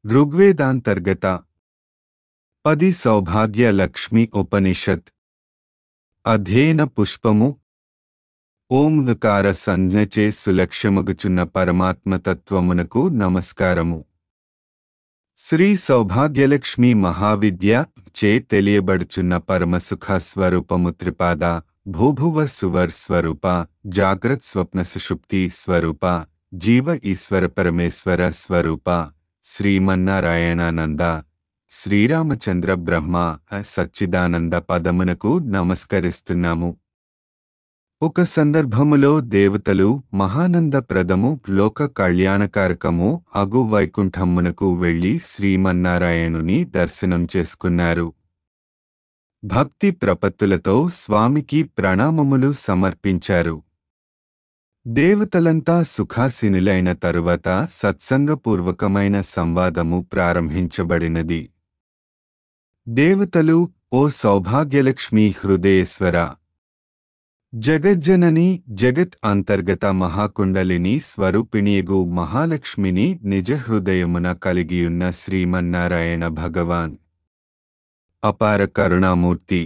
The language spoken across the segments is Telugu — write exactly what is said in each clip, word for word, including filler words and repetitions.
ఋగ్వేదాంతర్గత పది సౌభాగ్య లక్ష్మి ఉపనిషత్ అధ్యయన పుష్పము. ఓంకార సంజ్ఞచే సులక్ష్యమగుచున్న పరమాత్మతత్వమునకు నమస్కారము. శ్రీ సౌభాగ్యలక్ష్మి మహావిద్య చే తెలియబడుచున్న పరమసుఖ స్వరూపము త్రిపాద భూభువ సువర్ స్వరూప జాగ్రత్ స్వప్న సుషుప్తి స్వరూప జీవ ఈశ్వర పరమేశ్వర స్వరూప శ్రీమన్నారాయణానంద శ్రీరామచంద్ర బ్రహ్మ సచ్చిదానంద పదమునకు నమస్కరిస్తున్నాము. ఒక సందర్భములో దేవతలు మహానంద ప్రదము లోక కళ్యాణకారకము అగు వైకుంఠమునకు వెళ్లి శ్రీమన్నారాయణుని దర్శనం చేసుకున్నారు. భక్తి ప్రపత్తులతో స్వామికి ప్రణామములు సమర్పించారు. దేవతలంతా సుఖాసీనులైన తరువాత సత్సంగపూర్వకమైన సంవాదము ప్రారంభించబడినది. దేవతలు, ఓ సౌభాగ్యలక్ష్మి హృదయేశ్వర, జగజ్జనని జగత్ అంతర్గత మహాకుండలిని స్వరూపిణియగు మహాలక్ష్మిని నిజ హృదయమున కలిగియున్న శ్రీమన్నారాయణ భగవాన్ అపార కరుణామూర్తి,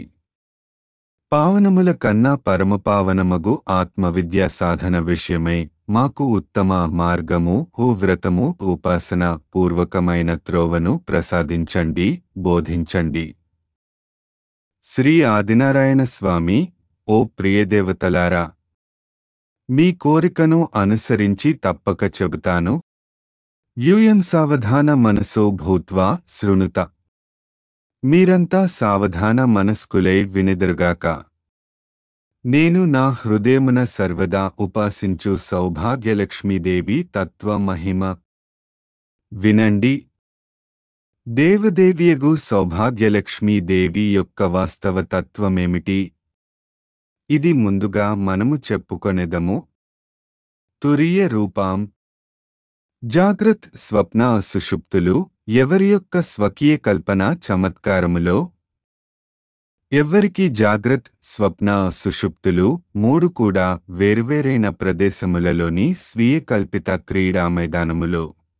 పావనముల కన్నా పరమపావనమగు ఆత్మవిద్యా సాధన విషయమై మాకు ఉత్తమ మార్గము హూ వ్రతము ఉపాసన పూర్వకమైన త్రోవను ప్రసాదించండి, బోధించండి. శ్రీ ఆదినారాయణ స్వామి, ఓ ప్రియదేవతలారా, మీ కోరికను అనుసరించి తప్పక చెబుతాను. యూయం సావధాన మనసో భూత్వా శృణుత. మీరంతా సావధాన మనస్కులై వినెదరుగాక. నేను నా హృదయమున సర్వదా ఉపాసించు సౌభాగ్యలక్ష్మీదేవి తత్వ మహిమ వినండి. దేవదేవియగు సౌభాగ్యలక్ష్మీదేవి యొక్క వాస్తవ తత్వమేమిటి? ఇది ముందుగా మనము చెప్పుకొనెదము. తురీయ రూపాం. జాగ్రత్ స్వప్న సుషుప్తులు ఎవరి యొక్క స్వకీయ కల్పన చమత్కారములో, ఎవ్వరికి జాగ్రత్ స్వప్న సుషుప్తులు మూడు కూడా వేర్వేరైన ప్రదేశములలోని స్వీయ కల్పిత క్రీడా మైదానములో,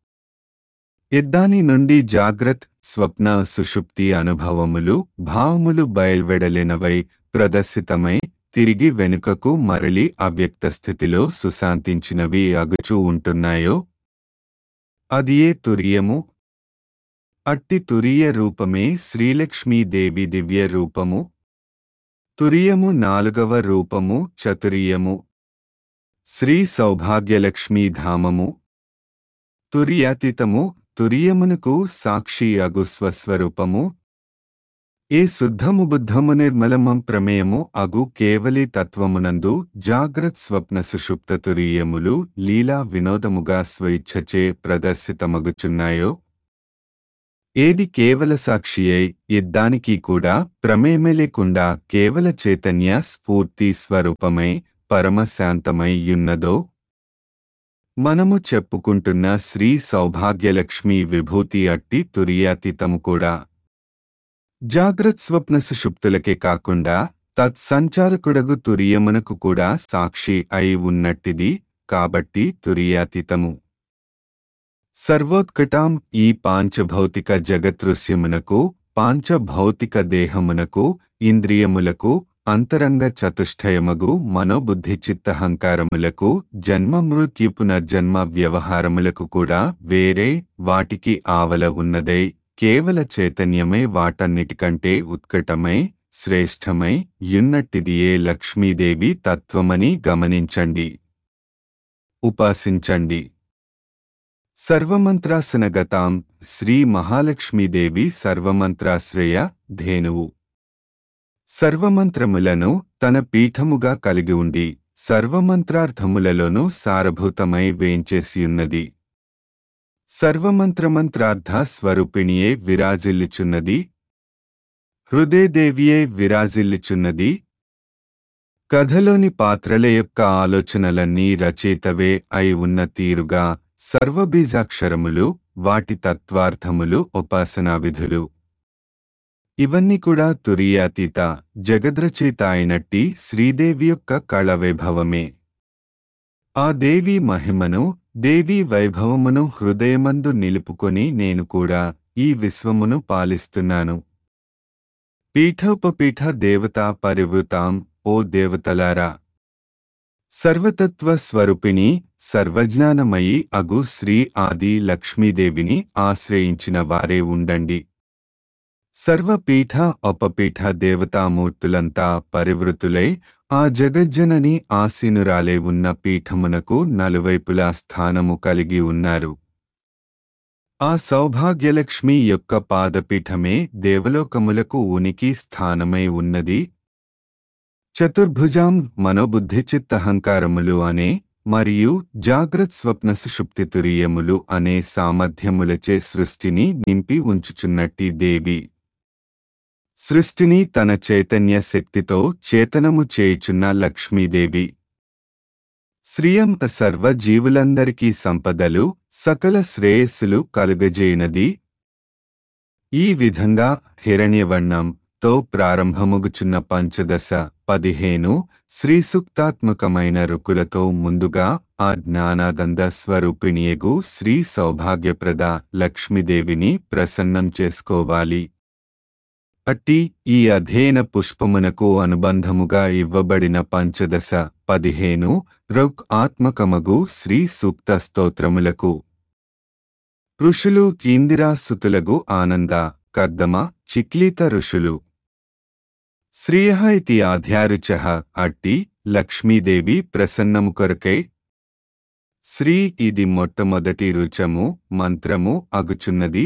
ఎద్దాని నుండి జాగ్రత్ స్వప్న సుషుప్తి అనుభవములు భావములు బయల్వెడలినవై ప్రదర్శితమై తిరిగి వెనుకకు మరలి అవ్యక్త స్థితిలో సుశాంతించినవి అగుచూ ఉంటున్నాయో అదియే తురియము. అట్టి తురీయ రూపమే శ్రీలక్ష్మీదేవి దివ్య రూపము. తురియము నాలుగవ రూపము చతురియము. శ్రీ సౌభాగ్యలక్ష్మీ ధామము. తురియాతీతము తురియమునకు సాక్షి అగు స్వస్వరూపము. ఏ శుద్ధము బుద్ధము నిర్మలమం ప్రమేయము అగు కేవలి తత్వమునందు జాగ్రత్ స్వప్న సుషుప్త తురీయములు లీలా వినోదముగా స్వేచ్ఛచే ప్రదర్శితమగుచున్నాయో, ఏది కేవల సాక్షియై ఇద్దానికి కూడా ప్రమేయమే లేకుండా కేవల చైతన్య స్ఫూర్తి స్వరూపమై పరమశాంతమై యున్నదో, మనము చెప్పుకుంటున్న శ్రీ సౌభాగ్యలక్ష్మీ విభూతి అట్టి తురియాతీతము కూడా. జాగ్రత్ స్వప్న సుషుప్తులకే కాకుండా తత్సంచారకుడగు తురియమునకు కూడా సాక్షి అయి ఉన్నట్టిది కాబట్టి తురియాతీతము. సర్వోత్కటాం ఈ పాంచభౌతిక జగదృశ్యమునకు, పాంచభౌతిక దేహమునకు, ఇంద్రియములకు, అంతరంగ చతుష్టయమగు మనోబుద్ధి చిత్తహంకారములకు, జన్మ మృత్యు పునర్జన్మ వ్యవహారములకు కూడా వేరే వాటికి ఆవల ఉన్నదై కేవల చైతన్యమే వాటన్నిటికంటే ఉత్కటమై శ్రేష్టమై యున్నట్టిదియే లక్ష్మీదేవి తత్వమని గమనించండి, ఉపాసించండి. సర్వమంత్రాసనగతాం శ్రీ మహాలక్ష్మీదేవి సర్వమంత్రాశ్రయ ధేనువు. సర్వమంత్రములను తన పీఠముగా కలిగి ఉండి సర్వమంత్రార్థములలోనూ సారభూతమై వేంచేసియున్నది. సర్వమంత్రమంత్రార్థ స్వరూపిణియే విరాజిల్లుచున్నది. హృదయదేవియే విరాజిల్లుచున్నది. కథలోని పాత్రల యొక్క ఆలోచనలన్నీ రచయితవే అయి ఉన్న తీరుగా సర్వబీజాక్షరములు, వాటి తత్వార్థములు ఉపాసనా విధులు. ఇవన్నీ కూడా తురియాతీత జగద్రచయిత అయినట్టి శ్రీదేవి యొక్క కళ వైభవమే. ఆ దేవి మహిమను దేవీ వైభవమును హృదయమందు నిలుపుకొని నేను కూడా ఈ విశ్వమును పాలిస్తున్నాను. పీఠోపపీఠ దేవతా పరివృతాం ఓ దేవతలారా, సర్వతత్వ స్వరూపిణి సర్వజ్ఞానమయి అగు శ్రీ ఆది లక్ష్మీదేవిని ఆశ్రయించిన వారే ఉండండి. సర్వపీఠ ఉపపీఠ దేవతామూర్తులంతా పరివృతులై ఆ జగజ్జనని ఆసీనురాలే ఉన్న పీఠమునకు నలువైపులా స్థానము కలిగి ఉన్నారు. ఆ సౌభాగ్యలక్ష్మి యొక్క పాదపీఠమే దేవలోకములకు ఉనికి స్థానమై ఉన్నది. చతుర్భుజాం మనోబుద్ధిచిత్తహంకారములు అనే మరియు జాగ్రత్ స్వప్న సుషుప్తితురీయములు అనే సామర్థ్యములచే సృష్టిని నింపి ఉంచుచున్నట్టి దేవి, సృష్టిని తన చైతన్య శక్తితో చేతనము చేయుచున్న లక్ష్మీదేవి, శ్రియం సర్వ జీవులందరికీ సంపదలు సకల శ్రేయస్సులు కలుగజేయునది. ఈ విధంగా హిరణ్యవర్ణం తో ప్రారంభముగుచున్న పంచదశ పదిహేను శ్రీసూక్తాత్మకమైన రుకులతో ముందుగా ఆ జ్ఞానానంద స్వరూపిణియగు శ్రీ సౌభాగ్యప్రద లక్ష్మీదేవిని ప్రసన్నం చేసుకోవాలి. అట్టి ఈ అధ్యయన పుష్పమునకు అనుబంధముగా ఇవ్వబడిన పంచదశ పదిహేను రుక్ ఆత్మకమగు శ్రీ సూక్త స్తోత్రములకు ఋషులు కీందిరాసుతులగు ఆనంద కర్దమ చిక్లీత ఋషులు శ్రీయః ఇతి ఆధ్యారుచః అట్టి లక్ష్మీదేవి ప్రసన్నము కొరకై శ్రీ ఇది మొట్టమొదటి రుచము మంత్రము అగుచున్నది.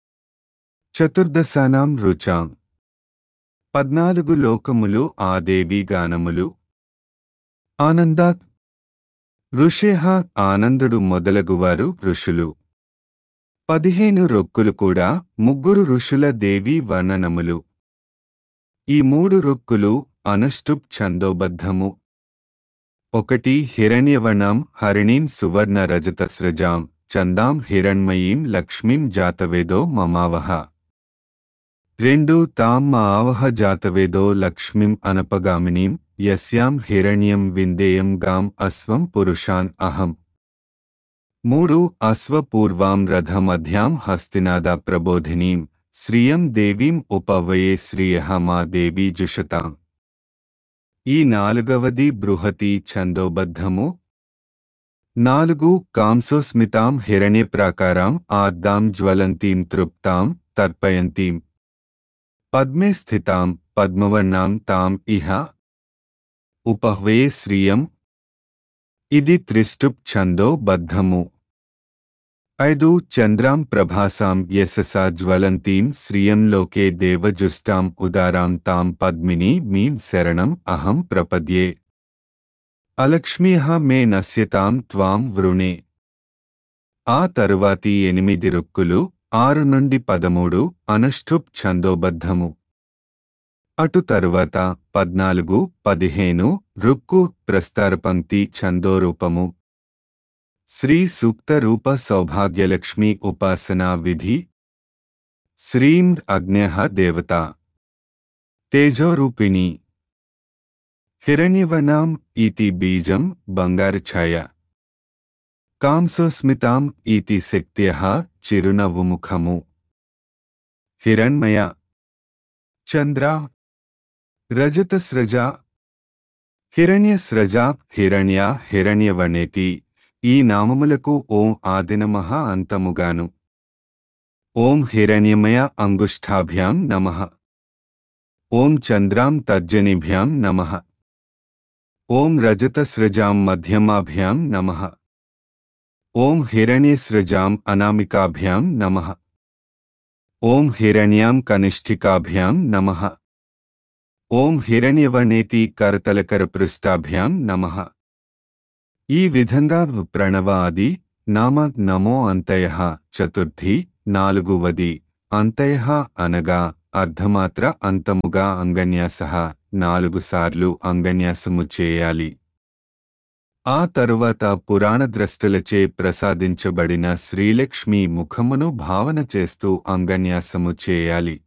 చతుర్దశానాం రుచాం పద్నాలుగు లోకములు ఆ దేవీ గానములు. ఆనందాత్ ఋషేః ఆనందుడు మొదలగువారు ఋషులు. పదిహేను రొక్కులు కూడా ముగ్గురు ఋషుల దేవీ వర్ణనములు. ఈ మూడు రొక్కులు అనుష్టుప్ ఛందోబద్ధము. ఒకటి హిరణ్యవర్ణం హరిణీం సువర్ణ రజతస్రజాం చందాం హిరణ్మయీం లక్ష్మీం జాతవేదో మమావహ. రెండు తాం మా ఆవహ జాతవేదో లక్ష్మీం అనపగామినీం యస్యాం హిరణ్యం విందేయం గాం అశ్వం పురుషాన్ అహం. మూడు అశ్వపూర్వాం రథమధ్యాం హస్తినాద ప్రబోధినీం శ్రియం దేవీం ఉపవయే శ్రియః మా దేవీ జుషతాం. ఈ నాలుగవది బృహతి ఛందోబద్ధము. నాలుగు కాంసోస్మితాం హిరణ్యప్రాకారాం ఆర్దాం జ్వలంతీం తృప్తాం తర్పయంతీం పద్మే స్థితాం పద్మవర్ణాం తాం ఇహ ఉపహ్వే శ్రియం. ఇది త్రిష్టుప్ ఛందో బద్ధము. ఐదు చంద్రాం ప్రభాసాం యశసా జ్వలంతీం శ్రియం లోకే దేవజుష్టాం ఉదారాం తాం పద్మిని మీం శరణం అహం ప్రపద్యే. అలక్ష్మీః మే నశ్యతాం త్వాం వృణే. ఆ తరువాతి ఎనిమిది రుక్కులు ఆరు నుండి పదమూడు అనుష్ఠుప్ ఛందోబద్ధము. అటు తరువాత పద్నాలుగు పదిహేను రుక్కు ప్రస్తారపంక్తి ఛందోరూపము. శ్రీ సూక్త రూప సౌభాగ్యలక్ష్మీ ఉపాసనా విధి. శ్రీం అగ్న్యః దేవత తేజోరూపిణి. హిరణ్యవర్ణాం ఇతి బీజం బంగారు ఛాయ. కాంసోస్మితాం ఇతి శక్త్యః చిరునవ్వు ముఖము. హిరణ్మయ చంద్ర రజతస్రజ హిరణ్యస్రజ హిరణ్య హిరణ్యవనేతి. ఈ నామములకు ఓం ఆదినమః అంతముగాను. ఓం హిరణ్యమయ అంగుష్ఠాభ్యాం నమః. ఓం చంద్రాం తర్జనిభ్యాం నమః. ఓం రజతస్రజాం మధ్యమాభ్యాం నమః. ఓం హిరణ్యస్రజాం అనామికాభ్యాం నమః. ఓం హిరణ్యాం కనిష్ఠికాభ్యాం నమః. ఓం హిరణ్యవనేతి కరతలకరపృష్టాభ్యాం నమః. ఈ విధంగా ప్రణవ ఆది నామ నమో అంతయః చతుర్థి నాలుగువది. అంతయః అనగా అర్ధమాత్ర అంతముగా అంగన్యాసః నాలుగు సార్లు అంగన్యాసము చేయాలి. ఆ తరువాత పురాణద్రష్టలచే ప్రసాదించబడిన శ్రీలక్ష్మీ ముఖమును భావన చేస్తూ అంగన్యాసము చేయాలి.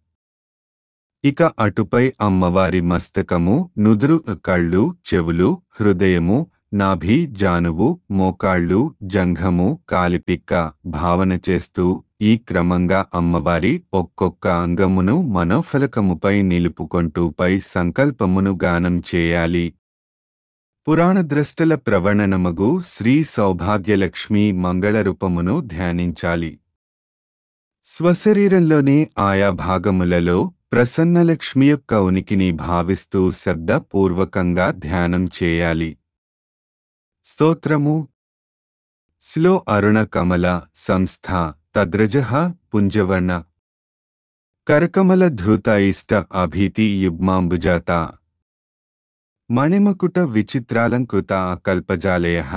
ఇక అటుపై అమ్మవారి మస్తకము, నుదురు, కళ్ళు, చెవులు, హృదయము, నాభి, జానువు, మోకాళ్ళు, జంఘము, కాలిపిక్క భావన చేస్తూ ఈ క్రమంగా అమ్మవారి ఒక్కొక్క అంగమును మనోఫలకముపై నిలుపుకొంటూ పై సంకల్పమును గానం చేయాలి. పురాణద్రష్టల ప్రవణనమగు శ్రీ సౌభాగ్యలక్ష్మి మంగళరూపమును ధ్యానించాలి. స్వశరీరంలోనే ఆయా భాగములలో ప్రసన్నలక్ష్మి యొక్క ఉనికిని భావిస్తూ శబ్దపూర్వకంగా ధ్యానం చేయాలి. స్తోత్రము. స్లో అరుణ కమల సంస్థ తద్రజః పుంజవర్ణ కరకమల ధృత ఇష్ట అభీతి యుగ్మాంబుజాత మణిమకుట విచిత్రాలంకృత కల్పజాలయః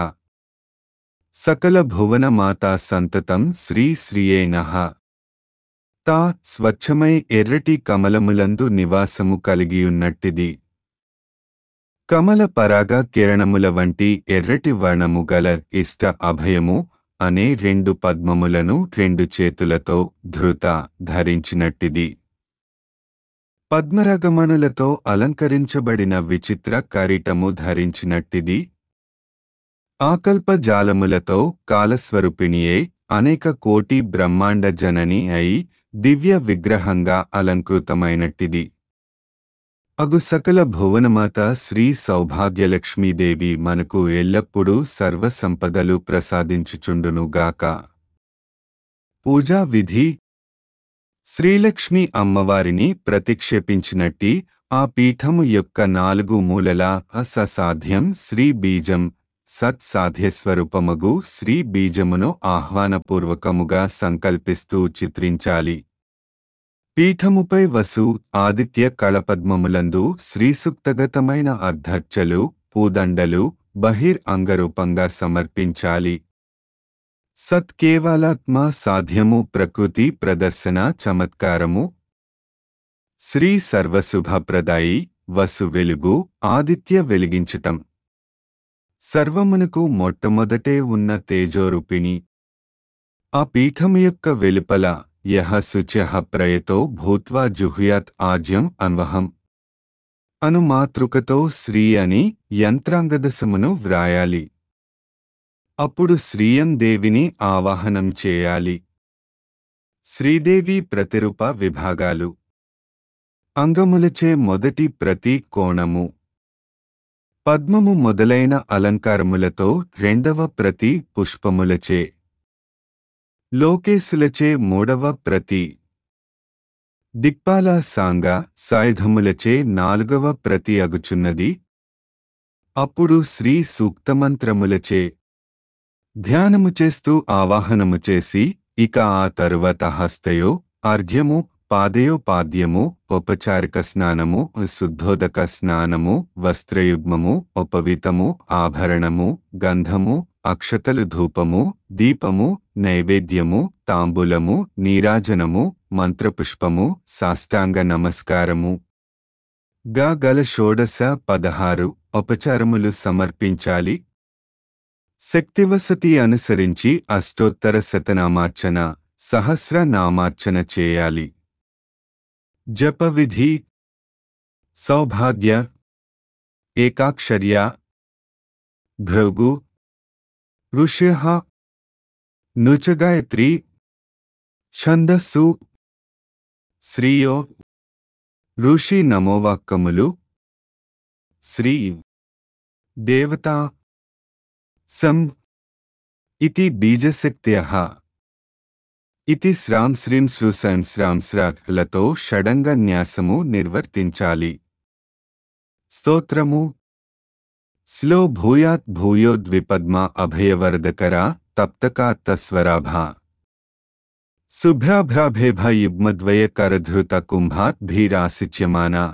సకల భువన మాతా సంతతం శ్రీ శ్రీయే నః. తా స్వచ్ఛమై ఎర్రటి కమలములందు నివాసము కలిగియున్నట్టిది. కమల పరాగ కిరణముల వంటి ఎర్రటి వర్ణము గల ఇష్ట అభయము అనే రెండు పద్మములను రెండు చేతులతో ధృత ధరించినట్టిది. పద్మరాగమణులతో అలంకరించబడిన విచిత్ర కరిటము ధరించినట్టిది. ఆకల్ప జాలములతో కాలస్వరూపిణియే అనేక కోటి బ్రహ్మాండ జనని అయి దివ్య విగ్రహంగా అలంకృతమైనట్టిది. అగు సకల భువనమాత శ్రీ సౌభాగ్యలక్ష్మీదేవి మనకు ఎల్లప్పుడూ సర్వ సంపదలు ప్రసాదించుచుండునుగాక. పూజా విధి. శ్రీలక్ష్మి అమ్మవారిని ప్రతిక్షేపించినట్టి ఆ పీఠము యొక్క నాలుగు మూలలా అససాధ్యం శ్రీ బీజం సత్ సాధ్యస్వరూపమగు శ్రీ బీజమును ఆహ్వానపూర్వకముగా సంకల్పిస్తూ చిత్రించాలి. పీఠముపై వసు ఆదిత్య కళపద్మములందు శ్రీసూక్తగతమైన అర్ధర్చలు పూదండలు బహిర్ అంగరూపంగా సమర్పించాలి. సత్ కేవలాత్మ సాధ్యము ప్రకృతి ప్రదర్శన చమత్కారము. శ్రీ సర్వశుభప్రదాయి వసు వెలుగు ఆదిత్య వెలిగించటం. సర్వమునకు మొట్టమొదటే ఉన్న తేజోరూపిణి. ఆ పీఠము యొక్క వెలుపల యహ శుచ్యః ప్రయతో భూత్వా జుహుయాత్ ఆజ్యం అన్వహం అను మాతృకతో శ్రీ అని యంత్రాంగదశమును వ్రాయాలి. అప్పుడు శ్రీయం దేవిని ఆవాహనం చేయాలి. శ్రీదేవి ప్రతిరూప విభాగాలు. అంగములచే మొదటి ప్రతి కోణము. పద్మము మొదలైన అలంకారములతో రెండవ ప్రతి పుష్పములచే. లోకేశులచే మూడవ ప్రతి. దిక్పాల సాంగ సాయుధములచే నాలుగవ ప్రతి అగుచున్నది. అప్పుడు శ్రీ సూక్తమంత్రములచే ధ్యానము చేస్తూ ఆవాహనము చేసి ఇక ఆ తరువాత హస్తయో అర్ఘ్యము పాదయోపాద్యము ఉపచారిక స్నానము శుద్ధోదక స్నానము వస్త్రయుగ్మము ఉపవితము ఆభరణము గంధము అక్షతలు ధూపము దీపము నైవేద్యము తాంబూలము నీరాజనము మంత్రపుష్పము సాష్టాంగ నమస్కారము గా గల షోడశ పదహారు ఉపచారములు సమర్పించాలి. శక్తివసతి అనుసరించి అష్టోత్తర శతనామార్చన సహస్రనామార్చన చేయాలి. జపవిధి. సౌభాగ్య ఏకాక్షర్య భృగు ఋష్యః నుచగాయత్రి ఛందస్సు శ్రీయో ఋషి నమోవాక్కములు శ్రీ దేవతా సం ఇతి బీజశక్త్యః ఇతి శ్రాం శ్రీం శ్రుసం శ్రాం శ్రాలతో షడంగ న్యాసము నిర్వర్తించాలి. స్తోత్రము. స్లో భూయాత్ భూయో ద్విపద్మ అభయవరదకరా తప్తకాత్తస్వరాభా శుభ్రాభ్రాభేభ యుగ్మద్వయ కరధృత కుంభాత్ భీరాసిచ్యమానా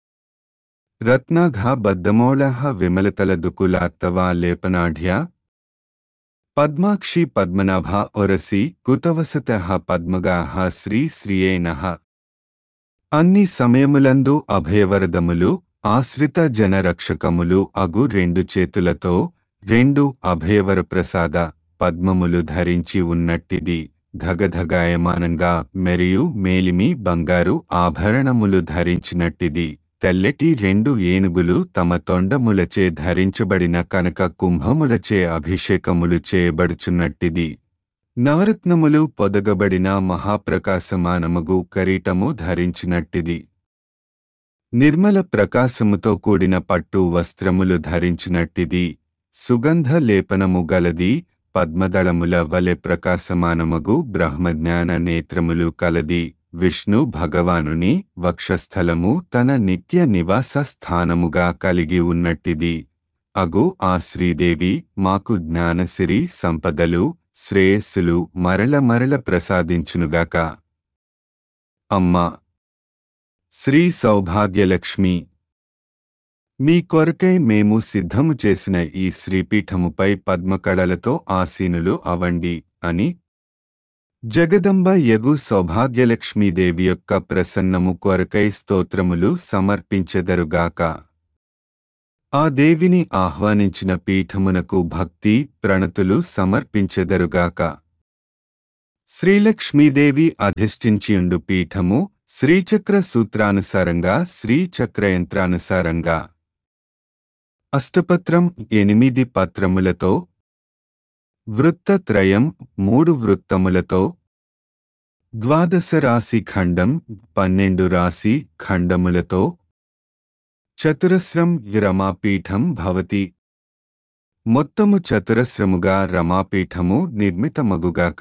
రత్నాఘా బద్దమౌళః విమలతల దుకులార్తవా లేపనాఢ్యా పద్మాక్షి పద్మనాభా ఒరసి కుతవసతః పద్మగాః శ్రీ శ్రీయే నః. అన్ని సమయములందు అభయవరదములు ఆశ్రిత జనరక్షకములు అగు రెండు చేతులతో రెండు అభయవర ప్రసాద పద్మములు ధరించి ఉన్నట్టిది. ధగధగాయమానంగా మెరియు మేలిమి బంగారు ఆభరణములు ధరించినట్టిది. తెల్లటి రెండు ఏనుగులు తమ తొండములచే ధరించబడిన కనక కుంభములచే అభిషేకములు చేయబడుచున్నట్టిది. నవరత్నములు పొదగబడిన మహాప్రకాశమానమగు కరీటము ధరించినట్టిది. నిర్మల ప్రకాశముతో కూడిన పట్టు వస్త్రములు ధరించినట్టిది. సుగంధ లేపనము గలది. పద్మదళముల వలె ప్రకాశమానమగు బ్రహ్మజ్ఞాన నేత్రములు కలది. విష్ణు భగవానుని వక్షస్థలము తన నిత్య నివాస స్థానముగా కలిగి ఉన్నట్టిది. అగు ఆ శ్రీదేవి మాకు జ్ఞానసిరి సంపదలు శ్రేయస్సులు మరల మరల ప్రసాదించునుగాక. అమ్మా శ్రీ సౌభాగ్యలక్ష్మి, మీ కొరకై మేము సిద్ధము చేసిన ఈ శ్రీపీఠముపై పద్మకళలతో ఆసీనులు అవండి అని జగదంబ యగు సౌభాగ్యలక్ష్మీదేవి యొక్క ప్రసన్నము కొరకై స్తోత్రములు సమర్పించెదరుగాక. ఆ దేవిని ఆహ్వానించిన పీఠమునకు భక్తి ప్రణతులు సమర్పించెదరుగాక. శ్రీలక్ష్మీదేవి అధిష్ఠించియుండు పీఠము శ్రీచక్ర సూత్రానుసారంగా శ్రీచక్రయంత్రానుసారంగా అష్టపత్రం ఎనిమిది పత్రములతో, వృత్తత్రయం మూడు వృత్తములతో, ద్వాదశ రాశి ఖండం పన్నెండు రాశి ఖండములతో, చతురస్రం రమాపీఠం భవతి. మొత్తము చతురస్రముగా రమాపీఠము నిర్మితమగుగాక.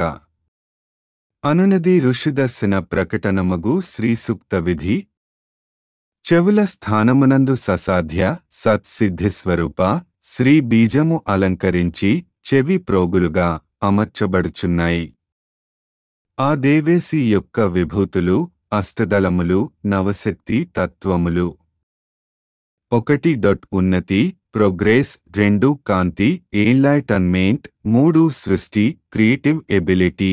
అనునది ఋషిదర్శన ప్రకటనమగు శ్రీసూక్త విధి. చెవుల స్థానమునందు ససాధ్య సత్సిద్ధిస్వరూప శ్రీ బీజము అలంకరించి చెవి ప్రోగులుగా అమర్చబడుచున్నాయి. ఆ దేవేసి యొక్క విభూతులు అష్టదళములు నవశక్తి తత్వములు. ఒకటి డొట్ ఉన్నతి ప్రోగ్రెస్, రెండు కాంతి ఎన్లైటన్మెంట్, మూడు సృష్టి క్రియేటివ్ ఎబిలిటీ,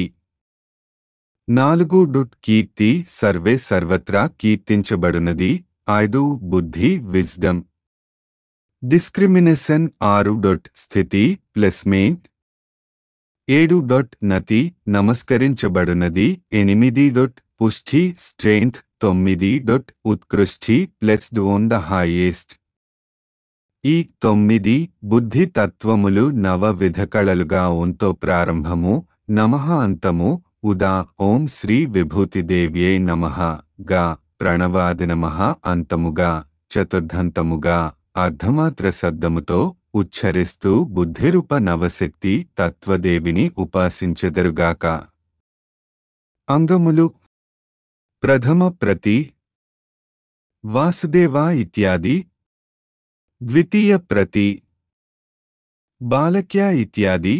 నాలుగు డుట్ కీర్తి సర్వే సర్వత్రా కీర్తించబడునది, ఐదు బుద్ధి విజ్డమ్, డిస్క్రిమినేషన్, ఆరు డొట్ స్థితి ప్లేస్మెంట్, ఏడు డొట్ నతి నమస్కరించబడునది, ఎనిమిది డొట్ పుష్టి స్ట్రెంగ్త్, తొమ్మిది డొట్ ఉత్కృష్టి ప్లస్డ్ ఓన్ ద హైయెస్ట్. ఈ తొమ్మిది బుద్ధి తత్వములు నవ విధకళలుగా ఓంతో ప్రారంభము, నమః అంతము, ఉదా ఓం శ్రీ విభూతిదేవ్యై నమః గా ప్రణవాదినమః అంతముగా చతుర్థంతముగా అర్ధమాత్ర శబ్దముతో ఉచ్ఛరిస్తూ బుద్ధిరూప నవశక్తి తత్వదేవిని ఉపాసించెదరుగాక. అంగములు ప్రథమ ప్రతి, వాసుదేవ ఇత్యాది, ద్వితీయ ప్రతి, బాలక్య ఇత్యాది,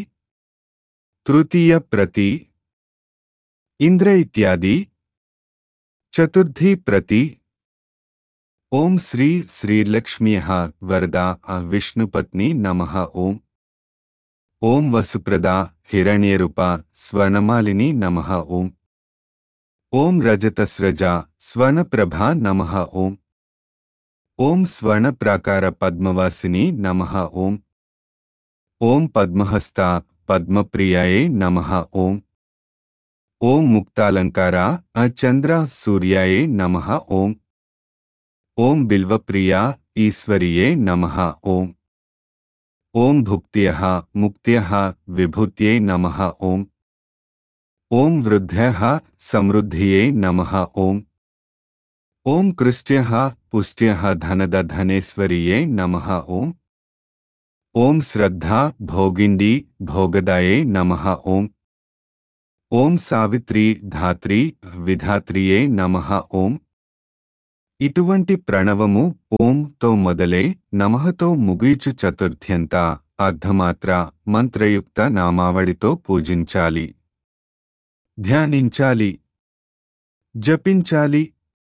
తృతీయ ప్రతి, ఇంద్ర ఇత్యాది, చతుర్థి ప్రతి. ఓం శ్రీ శ్రీలక్ష్మ్యః వరదా విష్ణుపత్ని నమః. ఓం ఓం వసుప్రదా హిరణ్యరూప స్వర్ణమాలిని నమః. ఓం ఓం రజతస్రజా స్వర్ణప్రభా నమః. ఓం ఓం స్వర్ణప్రాకార పద్మవాసిని నమః. ఓం ఓం పద్మహస్తా పద్మప్రియాయై నమః. ఓం ఓం ముక్తాలంకారా చంద్ర సూర్యాయై నమః. ఓం ఓం బిల్వప్రియా ఈశ్వరియే నమః. ఓం ఓం భుక్త్యః ముక్త్యః విభూత్యై నమః. ఓం ఓం వృద్ధ్యః సమృద్ధియై నమః. ఓం ఓం కృష్ట్యః పుష్ట్యః ధనద ధనేశ్వర్యై నమః. ఓం ఓం శ్రద్ధా భోగిండి భోగదాయై నమః. ఓం ఓం సావిత్రి ధాత్రి విధాత్రియై నమః. ఓం ఇటువంటి ప్రణవము ఓంతో మొదలై నమఃతో ముగిచు చతుర్థ్యంత అర్ధమాత్ర మంత్రయుక్త నామావళితో పూజించాలి, ధ్యానించాలి, జపించాలి.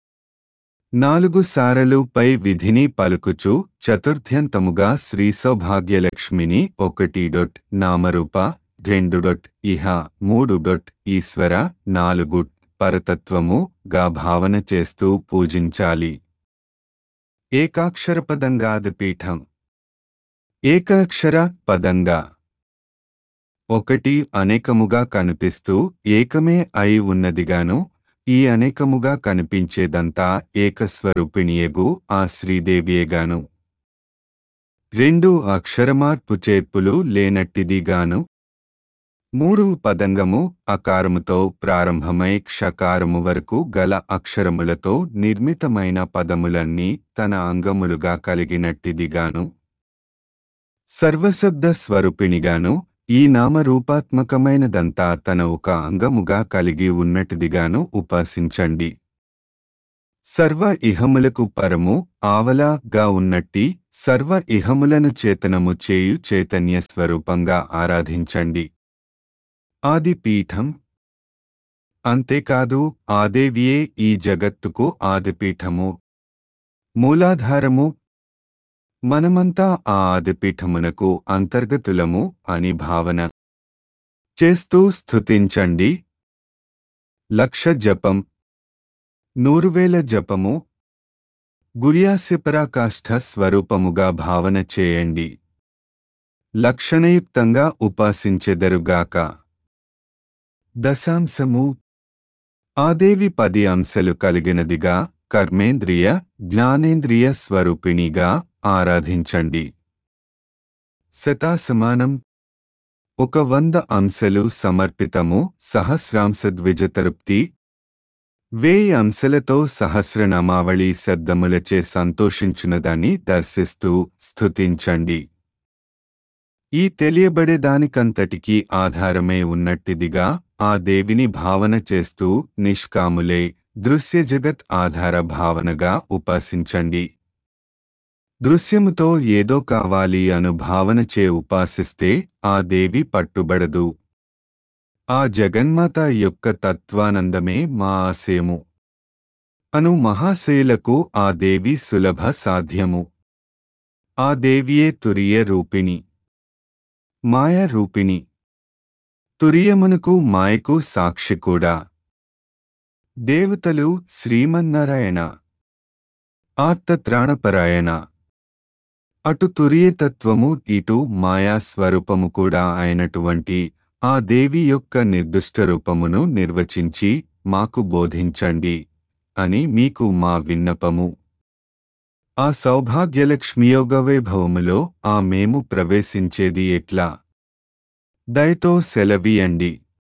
నాలుగు సారలు పై విధిని పలుకుచు చతుర్థ్యంతముగా శ్రీ సౌభాగ్యలక్ష్మిని ఒకటి డొట్ నామరూప, రెండు డొట్ ఇహ, మూడు డొట్ ఈశ్వర, నాలుగు పరతత్వము గా భావన చేస్తూ పూజించాలి. ఏకాక్షర పదంగాది పీఠం. ఏకాక్షర పదంగా ఒకటి అనేకముగా కనిపిస్తూ ఏకమే అయి ఉన్నదిగాను, ఈ అనేకముగా కనిపించేదంతా ఏకస్వరూపిణియగు ఆ శ్రీదేవియేగాను. రెండు అక్షరమార్పు చేర్పులు లేనట్టిదిగాను. మూడు పదంగము అకారముతో ప్రారంభమై క్షకారము వరకు గల అక్షరములతో నిర్మితమైన పదములన్నీ తన అంగములుగా కలిగినట్టిదిగాను. సర్వశబ్ద స్వరూపిణిగాను ఈ నామరూపాత్మకమైనదంతా తన ఒక అంగముగా కలిగి ఉన్నటిదిగాను ఉపాసించండి. సర్వ ఇహములకు పరము ఆవలాగా ఉన్నట్టి సర్వ ఇహములను చేతనము చేయు చైతన్య స్వరూపంగా ఆరాధించండి. ఆది పీఠం. అంతేకాదు ఆదేవియే ఈ జగత్తుకు ఆదిపీఠము, మూలాధారము. మనమంతా ఆ ఆదిపీఠమునకు అంతర్గతులము అని భావన చేస్తూ స్తుతించండి. లక్ష జపం, నూరువేల జపము గుర్యాస్యపరాకాష్ఠ స్వరూపముగా భావన చేయండి. లక్షణయుక్తంగా ఉపాసించెదరుగాక. దశాంశము. ఆదేవి పది అంశలు కలిగినదిగా కర్మేంద్రియ జ్ఞానేంద్రియ స్వరూపిణిగా ఆరాధించండి. శతాసమానం. ఒక వంద అంశలు సమర్పితము సహస్రాంశద్విజతృప్తి. వేయి అంశలతో సహస్రనామావళి శబ్దములచే సంతోషించునదాన్ని దర్శిస్తూ స్తుతించండి. ఈ తెలియబడేదానికంతటికీ ఆధారమే ఉన్నట్టిదిగా ఆ దేవిని భావన చేస్తూ నిష్కాములే దృశ్యజగత్ ఆధార భావనగా ఉపాసించండి. దృశ్యముతో ఏదో కావాలి అను భావనచే ఉపాసిస్తే ఆ దేవి పట్టుబడదు. ఆ జగన్మాత యొక్క తత్వానందమే మా ఆశయము అను మహాశయులకు ఆ దేవి సులభ సాధ్యము. ఆ దేవియే తురియ రూపిణి, మాయ రూపిణి. తురియమునకు మాయకు సాక్షి కూడా. దేవతలు శ్రీమన్నారాయణ ఆర్తత్రాణపరాయణ. అటు తురియతత్వము ఇటు మాయా స్వరూపము కూడా అయినటువంటి ఆ దేవి యొక్క నిర్దిష్ట రూపమును నిర్వచించి మాకు బోధించండి అని మీకు మా విన్నపము. ఆ సౌభాగ్యలక్ష్మియోగవైభవములో ఆ మేము ప్రవేశించేది ఎట్లా? దయతో సెలవీయండి.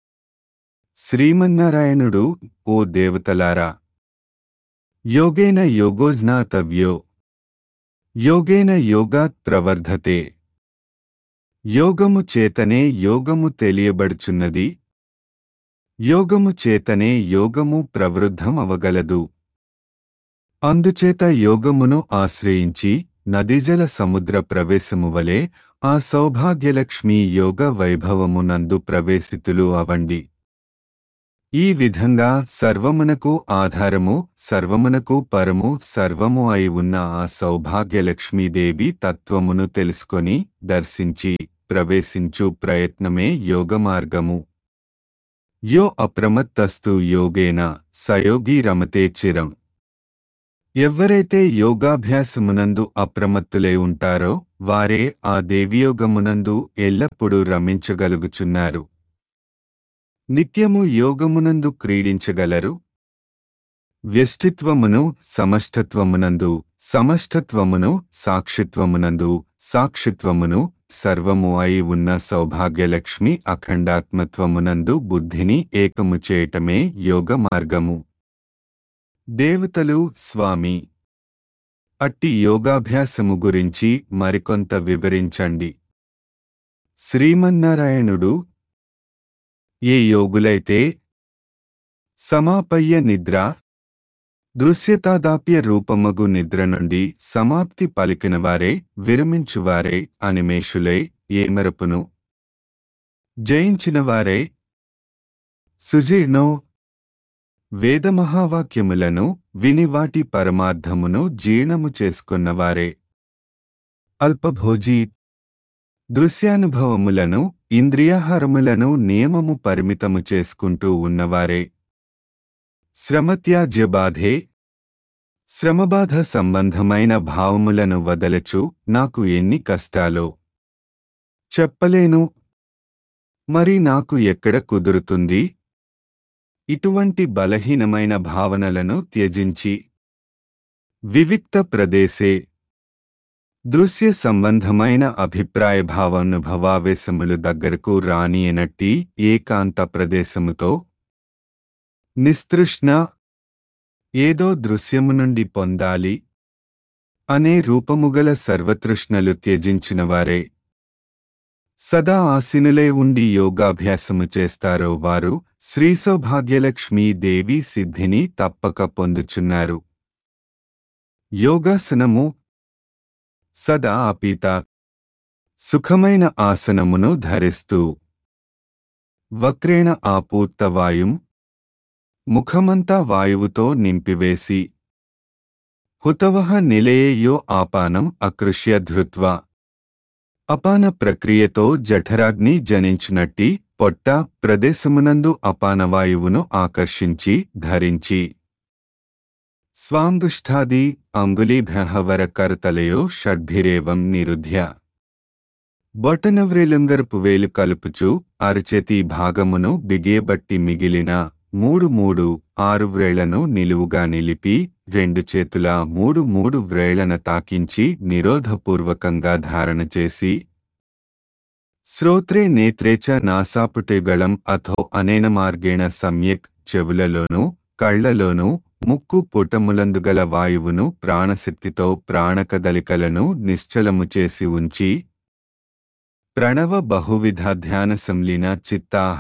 శ్రీమన్నారాయణుడు, ఓ దేవతలారా, యోగేన యోగోజ్ఞాతవ్యో యోగేన యోగాత్ ప్రవర్ధతే. యోగము చేతనే యోగము తెలియబడుచున్నది, యోగము చేతనే యోగము ప్రవృద్ధమవగలదు. అందుచేత యోగమును ఆశ్రయించి నదీజల సముద్ర ప్రవేశము వలె ఆ సౌభాగ్యలక్ష్మి యోగ వైభవమునందు ప్రవేశితులు అవండి. ఈ విధంగా సర్వమునకు ఆధారము, సర్వమునకు పరము, సర్వము అయి ఉన్న ఆ సౌభాగ్యలక్ష్మీదేవి తత్వమును తెలుసుకొని దర్శించి ప్రవేశించు ప్రయత్నమే యోగమార్గము. యో అప్రమత్తస్తు యోగేన సయోగి రమతే చిరం. ఎవ్వరైతే యోగాభ్యాసమునందు అప్రమత్తులై ఉంటారో వారే ఆ దేవియోగమునందు ఎల్లప్పుడూ రమించగలుగుచున్నారు. నిత్యము యోగమునందు క్రీడించగలరు. వ్యష్టిత్వమును సమష్టత్వమునందు, సమష్టత్వమును సాక్షిత్వమునందు, సాక్షిత్వమును సర్వము అయి ఉన్న సౌభాగ్యలక్ష్మి అఖండాత్మత్వమునందు బుద్ధిని ఏకము చేయటమే యోగ మార్గము. దేవతలు, స్వామి, అట్టి యోగాభ్యాసము గురించి మరికొంత వివరించండి. శ్రీమన్నారాయణుడు, ఏ యోగులైతే సమాపయ్య నిద్ర, దృశ్యతాదాప్య రూపమగు నిద్ర నుండి సమాప్తి పలికినవారే, విరమించువారే, అనిమేషులై ఏమరపును జయించినవారే, సుజీర్ణో వేదమహావాక్యములను విని వాటి పరమార్థమును జీర్ణము చేసుకున్నవారే, అల్పభోజీ దృశ్యానుభవములను ఇంద్రియాహారములను నియమము పరిమితము చేసుకుంటూ ఉన్నవారే, శ్రమత్యాజ్యబాధే శ్రమబాధ సంబంధమైన భావములను వదలచు నాకు ఎన్ని కష్టాలో చెప్పలేను, మరి నాకు ఎక్కడ కుదురుతుంది ఇటువంటి బలహీనమైన భావనలను త్యజించి వివిక్త ప్రదేశే దృశ్య సంబంధమైన అభిప్రాయ భావానుభవావేశములు దగ్గరకు రానియనట్టి ఏకాంత ప్రదేశముతో నిస్తృష్ణ ఏదో దృశ్యము నుండి పొందాలి అనే రూపముగల సర్వతృష్ణలు త్యజించినవారే సదా ఆసీనులై ఉండి యోగాభ్యాసము చేస్తారో వారు శ్రీ సౌభాగ్యలక్ష్మీ దేవి సిద్ధిని తప్పక పొందుచున్నారు. యోగాసనము సదా ఆపీత సుఖమైన ఆసనమును ధరిస్తూ వక్రేణ ఆపూర్త వాయుం ముఖమంతా వాయువుతో నింపివేసి హుతవః నిలయేయో ఆపానం అకృష్య ధృత్వా అపాన ప్రక్రియతో జఠరాగ్ని జనించినట్టి పొట్ట ప్రదేశమునందు అపానవాయువును ఆకర్షించి ధరించి స్వాంగుష్ఠాది అంగుళీభ్యః వరకరతలయో షడ్భిరేవం నిరుధ్య బొటనవ్రేలుంగరపు వేలు కలుపుచు అరచేతి భాగమును బిగియబట్టి మిగిలిన మూడు మూడు ఆరు వ్రేళ్లను నిలువుగా నిలిపి రెండు చేతుల మూడు మూడు వ్రేళ్లన తాకించి నిరోధపూర్వకంగా ధారణ చేసి శ్రోత్రే నేత్రే చ నాసాపుటేగళం అథో అనేన మార్గేణ సమ్యక్ చెవులలోనూ కళ్లలోనూ ముక్కు పుటములందుగల వాయువును ప్రాణశక్తితో ప్రాణకదలికలను నిశ్చలము చేసి ఉంచి ప్రణవ బహువిధ ధ్యాన సంలీన చిత్తాహ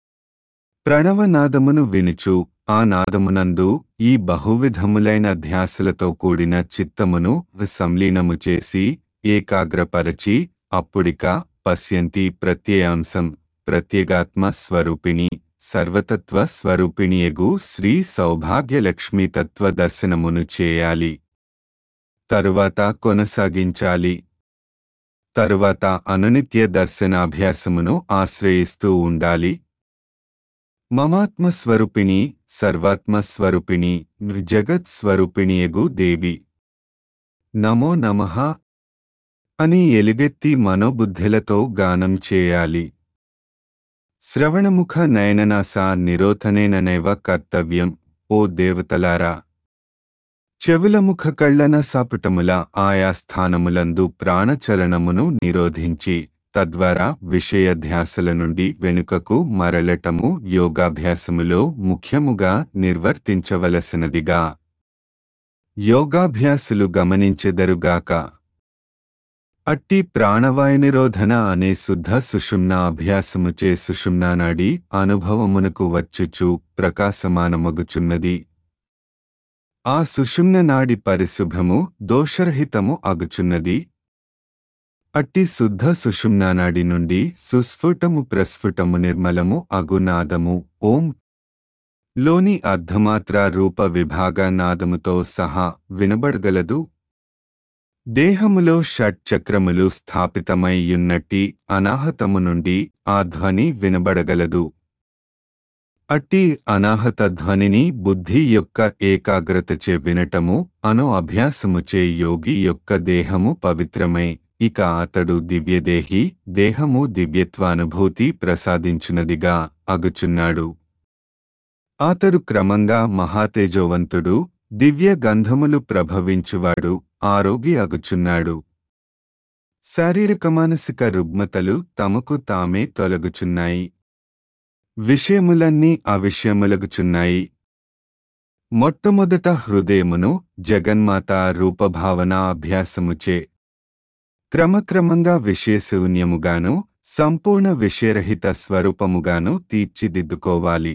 ప్రణవనాదమును వినుచు ఆ నాదమునందు ఈ బహువిధములైన ధ్యాసలతో కూడిన చిత్తమును సంలీనము చేసి ఏకాగ్రపరచి అప్పుడిక పశ్యంతి ప్రత్యయాంశం ప్రత్యేగాత్మ స్వరూపిణి సర్వతత్వ స్వరూపిణియగు శ్రీ సౌభాగ్యలక్ష్మీ తత్వ దర్శనమును చేయాలి. తరువాత కొనసాగించాలి. తరువాత అనునిత్య దర్శనాభ్యాసమును ఆశ్రయిస్తూ ఉండాలి. మమాత్మస్వరూపిణి సర్వాత్మస్వరూపిణి జగత్ స్వరూపిణియగు దేవి నమో నమః అని ఎలుగెత్తి మనోబుద్ధులతో గానం చేయాలి. శ్రవణముఖ నయననాసా నిరోధనేననైవ కర్తవ్యం. ఓ దేవతలారా, చెవులముఖ కళ్లన సాపుటముల ఆయా స్థానములందు ప్రాణచలనమును నిరోధించి తద్వారా విషయధ్యాసల నుండి వెనుకకు మరలటము యోగాభ్యాసములో ముఖ్యముగా నిర్వర్తించవలసినదిగా యోగాభ్యాసులు గమనించెదరుగాక. అట్టి ప్రాణవాయునిరోధన అనే శుద్ధ సుషుమ్నా అభ్యాసముచే సుషుమ్నానాడి అనుభవమునకు వచ్చుచు ప్రకాశమానమగుచున్నది. ఆ సుషుమ్న నాడి పరిశుభ్రము దోషరహితము అగుచున్నది. అట్టి శుద్ధ సుషుమ్నానాడి నుండి సుస్ఫుటము ప్రస్ఫుటము నిర్మలము అగునాదము ఓం లోని అర్ధమాత్ర రూప విభాగ నాదముతో సహా వినబడగలదు. దేహములో షట్ చక్రములు స్థాపితమై యున్నట్టి అనాహతము నుండి ఆ ధ్వని వినబడగలదు. అట్టి అనాహత ధ్వనిని బుద్ధి యొక్క ఏకాగ్రతచే వినటము అను అభ్యాసముచే యోగి యొక్క దేహము పవిత్రమై ఇక అతడు దివ్యదేహి దేహము దివ్యత్వానుభూతి ప్రసాదించునదిగా అగుచున్నాడు. అతడు క్రమంగా మహాతేజోవంతుడు దివ్య గంధములు ప్రభవించువాడు ఆరోగి అగుచున్నాడు. శారీరక మానసిక రుగ్మతలు తమకు తామే తొలగుచున్నాయి. విషయములన్నీ అవిషయములగుచున్నాయి. మొట్టమొదట హృదయమును జగన్మాత రూపభావన అభ్యాసముచే క్రమక్రమంగా విషయశూన్యముగాను సంపూర్ణ విషయరహిత స్వరూపముగాను తీర్చిదిద్దుకోవాలి.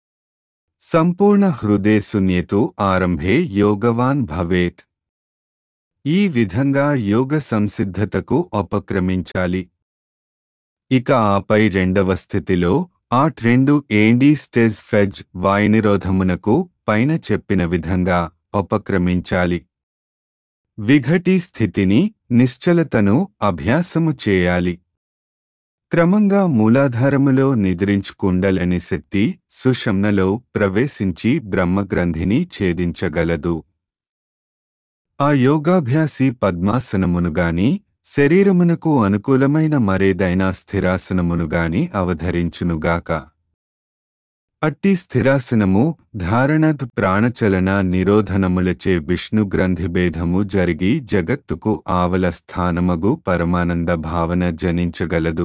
సంపూర్ణ హృదయశూన్యతో ఆరంభే యోగవాన్ భవేత్. ఈ విధంగా యోగ సంసిద్ధతకు ఉపక్రమించాలి. ఇక ఆపై రెండవ స్థితిలో ఆ రెండు ఏండీ స్టేజ్ ఫెజ్ వాయునిరోధమునకు పైన చెప్పిన విధంగా ఉపక్రమించాలి. విఘటి స్థితిని నిశ్చలతను అభ్యాసము చేయాలి. క్రమంగా మూలాధారములో నిద్రించుకుండలని శక్తి సుషుమ్నలో ప్రవేశించి బ్రహ్మగ్రంథిని ఛేదించగలదు. ఆ యోగాభ్యాసి పద్మాసనమునుగాని శరీరమునకు అనుకూలమైన మరేదైనా స్థిరాసనమునుగాని అవధరించునుగాక. అట్టి స్థిరాసనము ధారణత్ ప్రాణచలన నిరోధనములచే విష్ణు గ్రంథిభేదము జరిగి జగత్తుకు ఆవల స్థానమగు పరమానంద భావన జనించగలదు.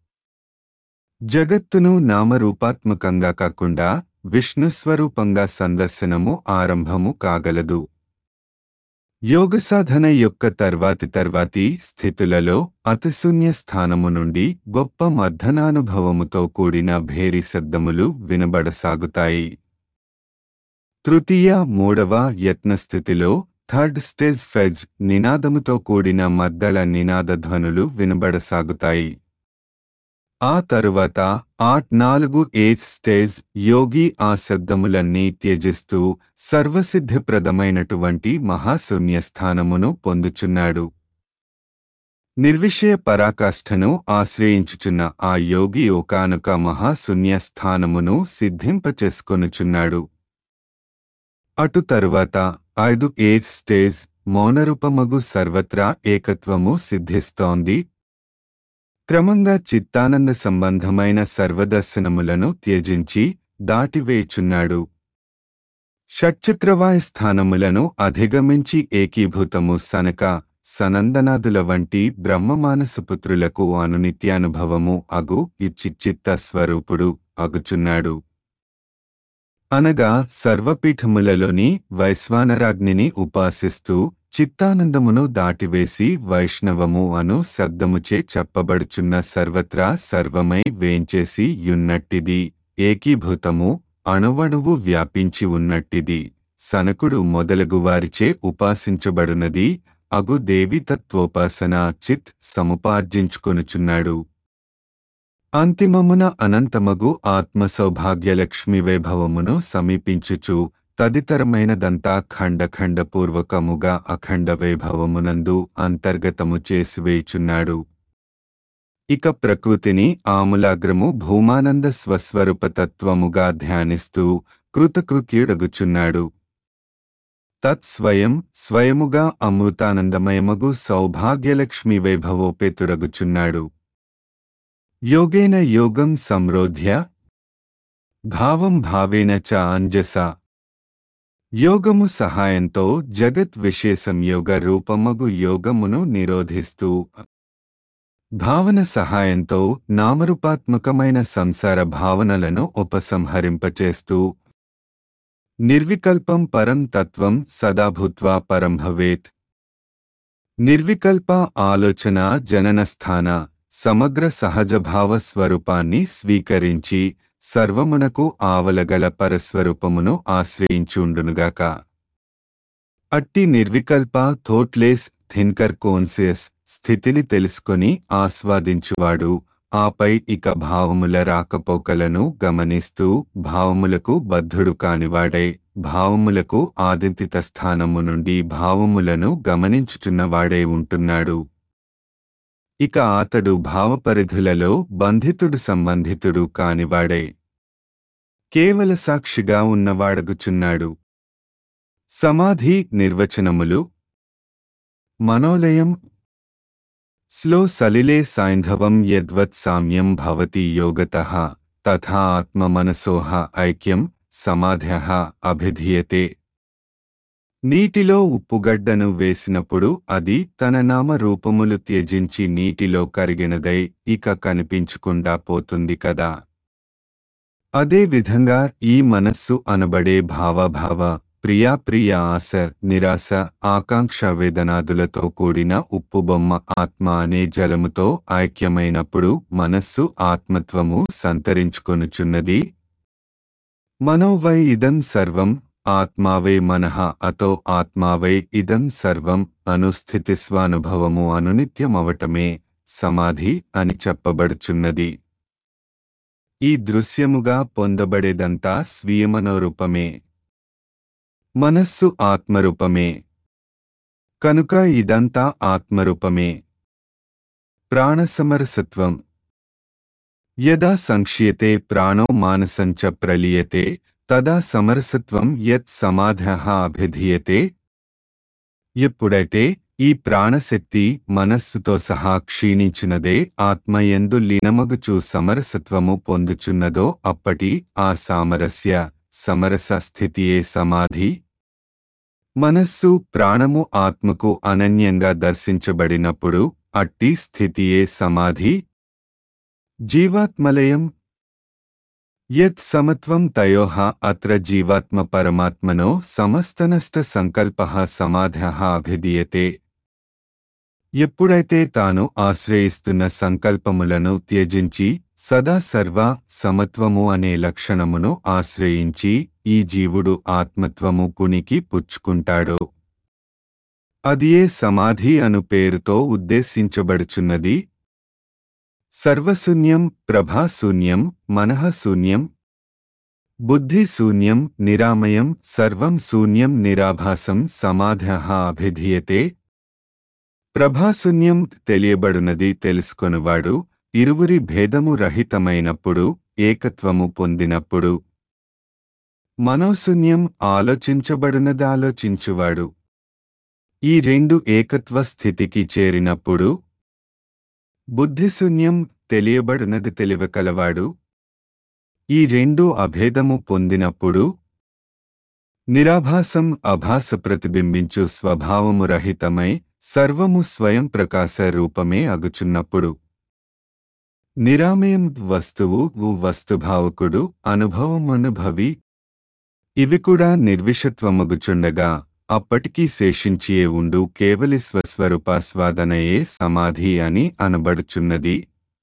జగత్తును నామరూపాత్మకంగా కాకుండా విష్ణుస్వరూపంగా సందర్శనము ఆరంభము కాగలదు. యోగసాధన యొక్క తర్వాతి తర్వాతి స్థితులలో అతిశూన్య స్థానము నుండి గొప్ప మర్ధనానుభవముతో కూడిన భేరి శబ్దములు వినబడసాగుతాయి. తృతీయ మూడవ యత్నస్థితిలో థర్డ్ స్టేజ్ ఫెజ్ నినాదముతో కూడిన మద్దళ నినాదధ్వనులు వినబడసాగుతాయి. ఆ తరువాత ఆట్ నాలుగు ఏజ్ స్టేజ్ యోగి ఆ శబ్దములన్నీ త్యజిస్తూ సర్వసిద్ధిప్రదమైనటువంటి మహాశూన్యస్థానమును పొందుచున్నాడు. నిర్విషయ పరాకాష్ఠను ఆశ్రయించుచున్న ఆ యోగి ఒకానొక మహాశూన్యస్థానమును సిద్ధింపచేసుకొనుచున్నాడు. అటు తరువాత ఐదు ఏజ్ స్టేజ్ మౌనరూపమగు సర్వత్రా ఏకత్వము సిద్ధిస్తోంది. క్రమంగా చిత్తానంద సంబంధమైన సర్వదర్శనములను త్యజించి దాటివేయుచున్నాడు. షట్చక్రవాయ స్థానములను అధిగమించి ఏకీభూతము సనక సనందనాదుల వంటి బ్రహ్మమానసపుత్రులకు అనునిత్యానుభవము అగు ఇచ్చిచ్చిత్త స్వరూపుడు అగుచున్నాడు. అనగా సర్వపీఠములలోని వైశ్వానరాగ్నిని ఉపాసిస్తూ చిత్తానందమును దాటివేసి వైష్ణవము అను శబ్దముచే చెప్పబడుచున్న సర్వత్రా సర్వమై వేంచేసి యున్నట్టిది, ఏకీభూతము అణువణువు వ్యాపించి ఉన్నట్టిది, సనకుడు మొదలగువారిచే ఉపాసించబడునది అగు దేవీతత్వోపాసన చిత్ సముపార్జించుకొనుచున్నాడు. అంతిమమున అనంతమగు ఆత్మసౌభాగ్యలక్ష్మి వైభవమును సమీపించుచు తదితరమైనదంతా ఖండఖండపూర్వకముగా అఖండ వైభవమునందు అంతర్గతము చేసివేయుచున్నాడు. ఇక ప్రకృతిని ఆమూలాగ్రము భూమానంద స్వస్వరూపతత్వముగా ధ్యానిస్తూ కృతకృత్యుడగుచున్నాడు. తత్స్వయం స్వయముగా అమృతానందమయమగు సౌభాగ్యలక్ష్మి వైభవోపేతుడగుచున్నాడు. యోగేన యోగం సంరోధ్య భావం భావేన చ అంజస యోగము సహాయంతో జగత్ విశేషం యోగ రూపమగు యోగమును నిరోధిస్తూ భావన సహాయంతో నామరూపాత్మకమైన సంసార భావనలను ఉపసంహరింపచేస్తూ నిర్వికల్పం పరం తత్వం సదా భూత్వా పరం భవేత్. నిర్వికల్ప ఆలోచన జననస్థాన సమగ్ర సహజభావ స్వరూపాన్ని స్వీకరించి సర్వమునకు ఆవలగల పరస్వరూపమును ఆశ్రయించుండునుగాక. అట్టి నిర్వికల్ప థోట్లెస్ థింకర్ కోన్సియస్ స్థితిని తెలుసుకొని ఆస్వాదించువాడు ఆపై ఇక భావముల రాకపోకలను గమనిస్తూ భావములకు బద్ధుడు కానివాడై భావములకు ఆదింతిత స్థానము నుండి భావములను గమనించుచున్నవాడై ఉంటున్నాడు. ఇక అతడు భావపరిధులలో బంధితుడు సంబంధితుడు కానివాడై కేవల సాక్షిగా ఉన్నవాడగుచున్నాడు. సమాధి నిర్వచనములు. మనోలయం స్లో సలిలే సైంధవం యద్వత్ సామ్యం భవతి యోగతః తథా ఆత్మమనసోః ఐక్యం సమాధ్యః అభిధీయతే. నీటిలో ఉప్పుగడ్డను వేసినప్పుడు అది తన నామ రూపములు త్యజించి నీటిలో కరిగినదై ఇక కనిపించకుండా పోతుంది కదా. అదే విధంగా ఈ మనస్సు అనబడే భావభావ ప్రియాప్రియ ఆశ నిరాశ ఆకాంక్ష వేదనాదులతో కూడిన ఉప్పుబొమ్మ ఆత్మ అనే జలముతో ఐక్యమైనప్పుడు మనస్సు ఆత్మత్వము సంతరించుకొనుచున్నది. మనోవై ఇదం సర్వం ఆత్మావై మనః అతో ఆత్మావై ఇదం సర్వం అను స్థితిస్వానుభవము అనునిత్యమవటమే సమాధి అని చెప్పబడుచున్నది. ఈ దృశ్యముగా పొందబడేదంతా స్వీయమనోరూపమే, మనస్సు ఆత్మరూపమే. కనుక ఇదంతా ఆత్మరూపమే. ప్రాణసమరసత్వం. యదా సంక్ష్యతే ప్రాణో మానసంచ ప్రలీయతే తదా సమరసత్వం యత్ సమాధః అభిధీయతే. ఎప్పుడైతే ఈ ప్రాణశక్తి మనస్సుతో సహా క్షీణించినదే ఆత్మయందు లీనమగుచు సమరసత్వము పొందుచున్నదో అప్పటి ఆ సామరస్య సమరస స్థితియే సమాధి. మనస్సు ప్రాణము ఆత్మకు అనన్యంగా దర్శించబడినప్పుడు అట్టి స్థితియే సమాధి. జీవాత్మలయం యత్ సమత్వం తయోః అత్ర జీవాత్మ పరమాత్మనో సమస్తనష్ట సంకల్పః సమాధః అభిధీయతే. ఎప్పుడైతే తాను ఆశ్రయిస్తున్న సంకల్పములను త్యజించి సదా సర్వ సమత్వము అనే లక్షణమును ఆశ్రయించి ఈ జీవుడు ఆత్మత్వము పునికి పుచ్చుకుంటాడో అదియే సమాధి అను పేరుతో ఉద్దేశించబడుచున్నది. సర్వశూన్యం, ప్రభాశూన్యం, మనఃశూన్యం, బుద్ధిశూన్యం, నిరామయం, సర్వం శూన్యం నిరాభాసం సమాధః అభిధీయతే. ప్రభాశూన్యం తెలియబడునది తెలుసుకొనువాడు ఇరువురి భేదము రహితమైనప్పుడు ఏకత్వము పొందినప్పుడు. మనోశూన్యం ఆలోచించబడునదాలోచించువాడు ఈ రెండు ఏకత్వ స్థితికి చేరినప్పుడు. బుద్ధిశూన్యం తెలియబడునది తెలివకలవాడు ఈ రెండు అభేదము పొందినప్పుడు. నిరాభాసం అభాస ప్రతిబింబించు స్వభావము రహితమై సర్వము స్వయం ప్రకాశ రూపమే అగుచున్నప్పుడు. నిరామయం వస్తువు వస్తుభావకుడు అనుభవమనుభవి ఇవి కూడా నిర్విషత్వమగుచుండగా అప్పటికీ శేషించియే ఉండు కేవలి స్వస్వరూపాస్వాదనయే సమాధి అని అనబడుచున్నది.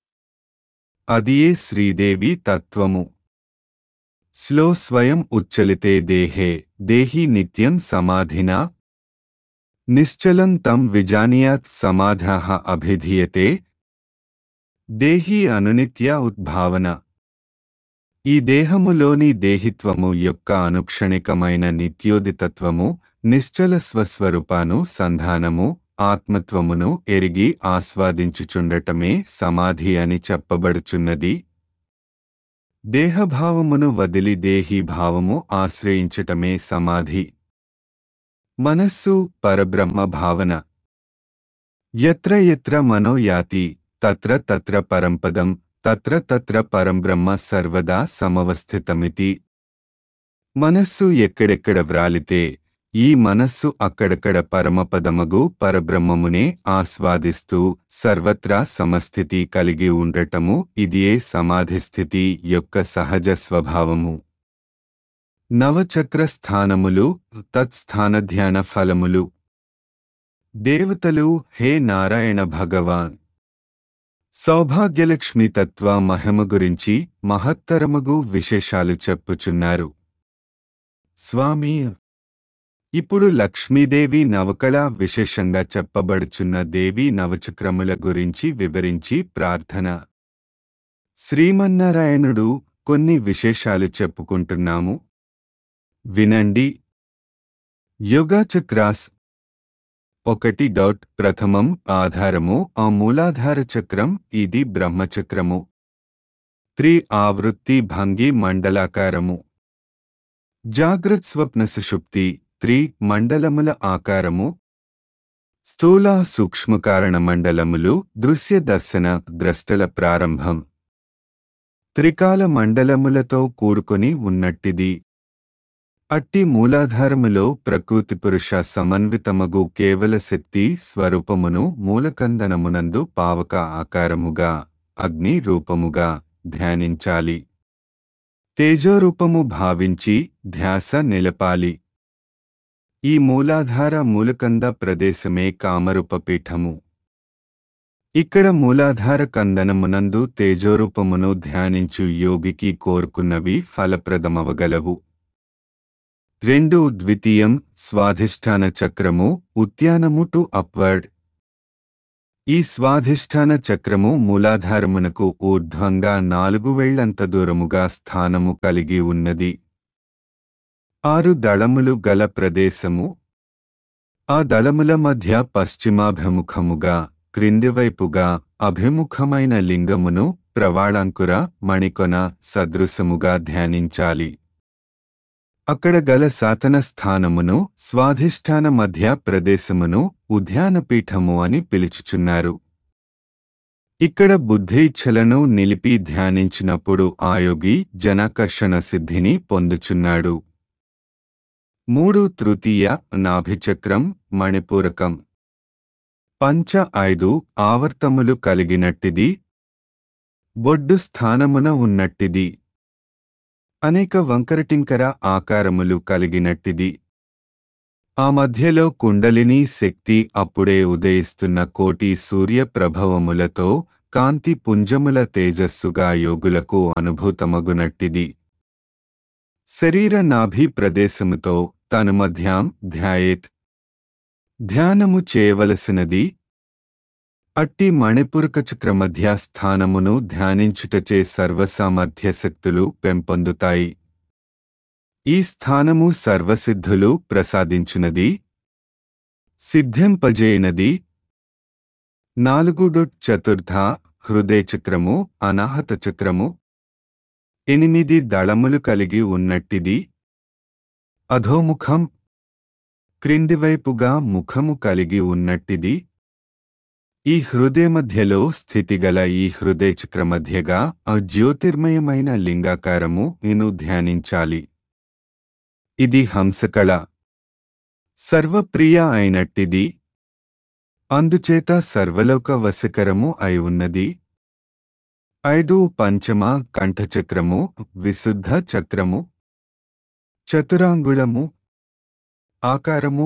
అదియే శ్రీదేవి తత్వము. స్లో స్వయం ఉచ్చలితే దేహే దేహి నిత్యం సమాధినా నిశ్చలం తం విజానీయాత్ సమాధః అభిధీయతే. దేహి అనునిత్య ఉద్భావన. ఈ దేహములోని దేహిత్వము యొక్క అనుక్షణికమైన నిత్యోదితత్వము నిశ్చల స్వస్వరూపాను సంధానము ఆత్మత్వమును ఎరిగి ఆస్వాదించుచుండటమే సమాధి అని చెప్పబడుచున్నది. దేహభావమును వదిలి దేహీభావము ఆశ్రయించటమే సమాధి. మనస్సు పరబ్రహ్మ భావన. యత్ర యత్ర మనో యాతి తత్ర తత్ర పరంపదం తత్ర తత్ర పరంబ్రహ్మ సర్వదా సమవస్థితమితి. మనస్సు ఎక్కడెక్కడ వ్రాలితే ఈ మనస్సు అక్కడక్కడ పరమపదమగు పరబ్రహ్మమునే ఆస్వాదిస్తూ సర్వత్రా సమస్థితి కలిగి ఉండటము ఇదియే సమాధిస్థితి యొక్క సహజ స్వభావము. నవచక్ర స్థానములు తత్స్థానధ్యాన ఫలములు. దేవతలు హే నారాయణ భగవాన్ సౌభాగ్యలక్ష్మి తత్వ మహిమ గురించి మహత్తరమగు విశేషాలు చెప్పుచున్నారు. స్వామి, ఇప్పుడు లక్ష్మీదేవి నవకళ విశేషంగా చెప్పబడుచున్న దేవి నవచక్రముల గురించి వివరించి ప్రార్థన. శ్రీమన్నారాయణుడు కొన్ని విశేషాలు చెప్పుకుంటున్నాము, వినండి. యోగచక్రాస్. ఒకటి డాట్ ప్రథమం ఆధారము ఆ మూలాధార చక్రం, ఇది బ్రహ్మచక్రము. త్రి ఆవృత్తి భంగి మండలాకారము. జాగ్రత్ స్వప్న సుషుప్తి త్రి మండలముల ఆకారము. స్థూల సూక్ష్మకారణ మండలములు దృశ్య దర్శన ద్రష్టల ప్రారంభం. త్రికాల మండలములతో కూడుకొని ఉన్నట్టిది. అట్టి మూలాధారములో ప్రకృతి పురుష సమన్వితమగు కేవల శక్తి స్వరూపమును మూలకందనమునందు పావక ఆకారముగా అగ్ని రూపముగా ధ్యానించాలి. తేజోరూపము భావించి ధ్యాస నిలపాలి. ఈ మూలాధార మూలకంద ప్రదేశమే కామరూపపీఠము. ఇక్కడ మూలాధార కందనమునందు తేజోరూపమును ధ్యానించు యోగికి కోరుకున్నవి ఫలప్రదమవగలవు. రెండు ద్వితీయం స్వాధిష్ఠాన చక్రము ఉద్యానము టు అప్వర్డ్. ఈ స్వాధిష్ఠాన చక్రము మూలాధారమునకు ఊర్ధ్వంగా నాలుగు వేళ్లంత దూరముగా స్థానము కలిగి ఉన్నది. ఆరు దళములు గల ప్రదేశము. ఆ దళముల మధ్య పశ్చిమాభిముఖముగా క్రిందివైపుగా అభిముఖమైన లింగమును ప్రవాళాంకుర మణికొన సదృశముగా ధ్యానించాలి. అక్కడ గల సాతన స్థానమును స్వాధిష్టాన మధ్య ప్రదేశమును ఉద్యానపీఠము అని పిలుచుచున్నారు. ఇక్కడ బుద్ధేచ్ఛలను నిలిపి ధ్యానించినప్పుడు ఆయోగి జనాకర్షణ సిద్ధిని పొందుచున్నాడు. మూడు తృతీయ నాభిచక్రం మణిపూరకం పంచ ఐదు ఆవర్తములు కలిగినట్టిది. బొడ్డు స్థానమున ఉన్నట్టిది. అనేక వంకరటింకర ఆకారములు కలిగినట్టిది. ఆ మధ్యలో కుండలిని శక్తి అప్పుడే ఉదయిస్తున్న కోటి సూర్య ప్రభావములతో కాంతి పుంజముల తేజస్సుగా యోగులకు అనుభూతమగునట్టిది. శరీర నాభి ప్రదేశముతో తనుమధ్యాం ధ్యాయేత్. ధ్యానము చేయవలసినది. అట్టి మణిపూరకచక్రమధ్య స్థానమును ధ్యానించుటచే సర్వసామర్థ్య శక్తులు పెంపొందుతాయి. ఈ స్థానము సర్వసిద్ధులు ప్రసాదించునది, సిద్ధింపజేయనది. నాలుగు డొట్ చతుర్థ హృదయచక్రము అనాహత చక్రము ఎనిమిది దళములు కలిగి ఉన్నట్టిది. అధోముఖం క్రిందివైపుగా ముఖము కలిగి ఉన్నట్టిది. ఈ హృదయమధ్యలో స్థితిగల ఈ హృదయచక్రమధ్యగా ఆ జ్యోతిర్మయమైన లింగాకారము నేను ధ్యానించాలి. ఇది హంసకళ సర్వప్రియ అయినట్టిది. అందుచేత సర్వలోక వశకరము అయి ఉన్నది. ఐదు పంచమ కంఠచక్రము విశుద్ధ చక్రము చతురాంగుళము ఆకారము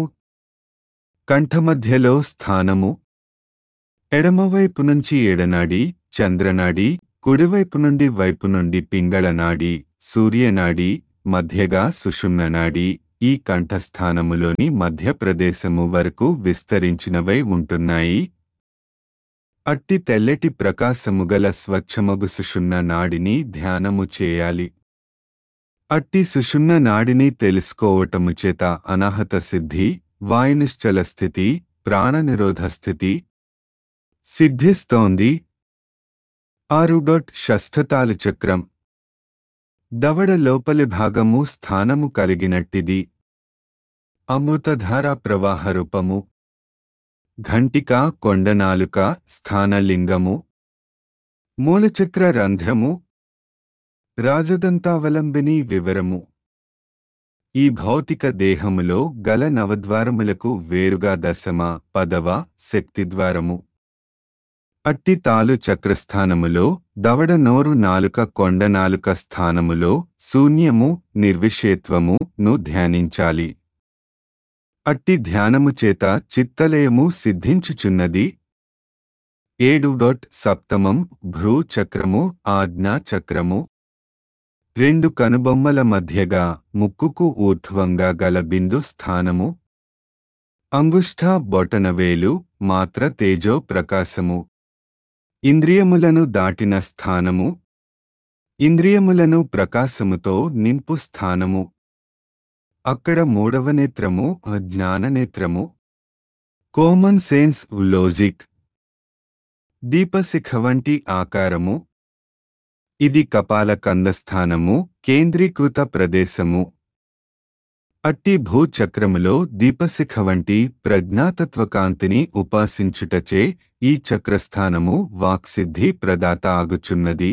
కంఠమధ్యలో స్థానము. ఎడమవైపు నుంచి ఎడనాడి చంద్రనాడి, కుడివైపు నుండి వైపు నుండి పింగళనాడి, సూర్యనాడి, మధ్యగా సుషుమ్ననాడి ఈ కంఠస్థానములోని మధ్య ప్రదేశము వరకు విస్తరించినవై ఉంటున్నాయి. అట్టి తెల్లటి ప్రకాశముగల స్వచ్ఛమగు సుషుమ్న నాడిని ధ్యానము చేయాలి. అట్టి సుషుమ్న నాడిని తెలుసుకోవటము చేత అనాహత సిద్ధి, వాయునిశ్చల స్థితి, ప్రాణనిరోధ స్థితి సిద్ధిస్తోంది. ఆరు డొట్ షష్ఠతాలు చక్రం దవడ లోపలి భాగము స్థానము కలిగినట్టిది. అమృతధారా ప్రవాహ రూపము. ఘంటిక కొండనాలుక స్థానలింగము. మూలచక్ర రంధ్రము. రాజదంతావలంబిని వివరము. ఈ భౌతిక దేహములో గల నవద్వారములకు వేరుగా దశమ పదవ శక్తిద్వారము. అట్టి తాలు చక్రస్థానములో దవడ నోరు నాలుక కొండనాలుక స్థానములో శూన్యము నిర్విషేత్వము ను ధ్యానించాలి. అట్టి ధ్యానము చేత చిత్తలయము సిద్ధించుచున్నది. ఏడు డొట్ సప్తమం భ్రూ చక్రము ఆజ్ఞా చక్రము. రెండు కనుబొమ్మల మధ్యగా ముక్కుకు ఊర్ధ్వంగా గల బిందు స్థానము. అంగుష్ఠ బొటనవేలు మాత్ర తేజో ప్రకాశము. ఇంద్రియములను దాటిన స్థానము. ఇంద్రియములను ప్రకాశముతో నింపు స్థానము. అక్కడ మూడవ నేత్రము జ్ఞాననేత్రము. కామన్ సెన్స్ లాజిక్ దీపశిఖ వంటి ఆకారము. ఇది కపాల కందస్థానము కేంద్రీకృత ప్రదేశము. అట్టి భూచక్రములో దీపశిఖ వంటి ప్రజ్ఞాతత్వకాంతిని ఉపాసించుటచే ఈ చక్రస్థానము వాక్సిద్ధి ప్రదాత ఆగుచున్నది.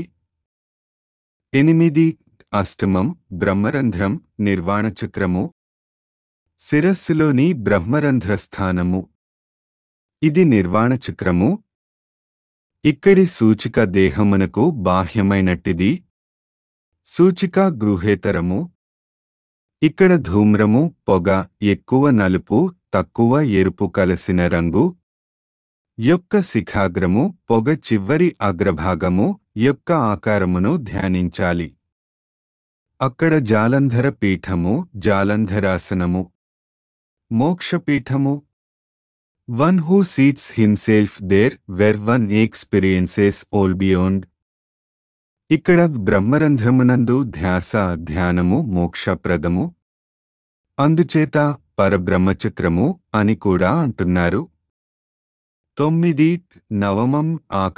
ఎనిమిది అష్టమం బ్రహ్మరంధ్రం నిర్వాణచక్రము. శిరస్సులోని బ్రహ్మరంధ్రస్థానము. ఇది నిర్వాణచక్రము. ఇక్కడి సూచిక దేహమునకు బాహ్యమైనట్టిది. సూచిక గృహేతరము. ఇక్కడ ధూమ్రము పొగ ఎక్కువ నలుపు తక్కువ ఎరుపు కలసిన రంగు యొక్క శిఖాగ్రము పొగ చివరి అగ్రభాగము యొక్క ఆకారమును ధ్యానించాలి. అక్కడ జాలంధర పీఠము జాలంధరాసనము. మోక్షపీఠము. One who seats himself there where one experiences all beyond. ఇక్కడ బ్రహ్మరంధ్రమునందు ధ్యాస ధ్యానము మోక్షప్రదము. అందుచేత పరబ్రహ్మచక్రము అని కూడా అంటున్నారు. తొమ్మిది నవమం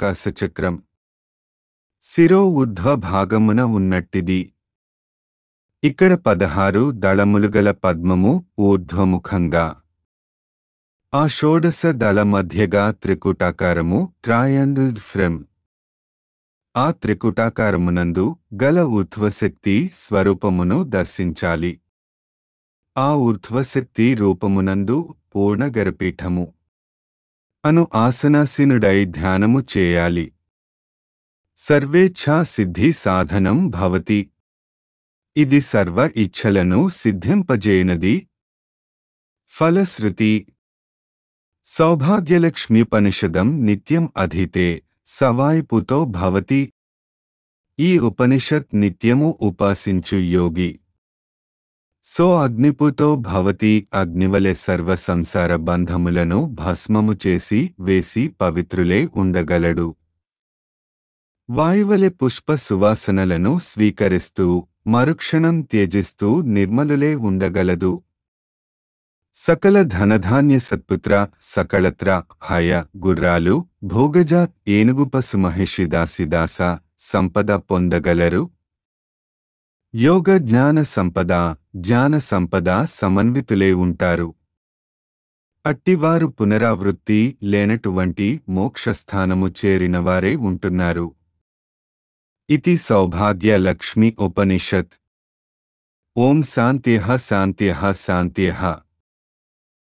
ఆకాశచక్రం. శిరో ఊర్ధ్వ భాగమున ఉన్నట్టిది. ఇక్కడ పదహారు దళములుగల పద్మము ఊర్ధ్వముఖంగా, ఆ షోడశ దళ మధ్యగా త్రికుటాకారము ట్రయాంగిల్ ఫ్రేమ్. ఆ త్రికుటాకారమునందు గల ఊర్ధ్వశక్తి స్వరూపమును దర్శించాలి. ఆ ఊర్ధ్వశక్తి రూపమునందు పూర్ణగరపీఠము అను ఆసనాసీనుడై ధ్యానము చేయాలి. సర్వేచ్ఛా సిద్ధి సాధనం భవతి. ఇది సర్వ ఇచ్ఛలను సిద్ధింపజేయునది. ఫలశ్రుతి. సౌభాగ్యలక్ష్మ్యుపనిషదం నిత్యం అధీతే సవాయిపుతో భవతి. ఈ ఉపనిషత్ నిత్యము ఉపాసించు యోగి సో అగ్నిపుతో భవతి. అగ్నివలె సర్వ సంసార బంధములను భస్మము చేసి వేసి పవిత్రులే ఉండగలడు. వాయువలె పుష్ప సువాసనలను స్వీకరిస్తూ మరుక్షణం త్యజిస్తూ నిర్మలులే ఉండగలదు. సకల ధనధాన్య సత్పుత్ర సకళత్ర హయ గుర్రాలు భోగజ ఏనుగు పశు మహిషిదాసిదాస సంపద పొందగలరు. యోగ జ్ఞాన సంపద జ్ఞాన సంపద సమన్వితులే ఉంటారు. అట్టివారు పునరావృత్తి లేనటువంటి మోక్షస్థానము చేరినవారే ఉంటున్నారు. इति सौभाग्य लक्ष्मी उपनिषत्। ओम शान्त्यः शान्त्यः शान्त्यः।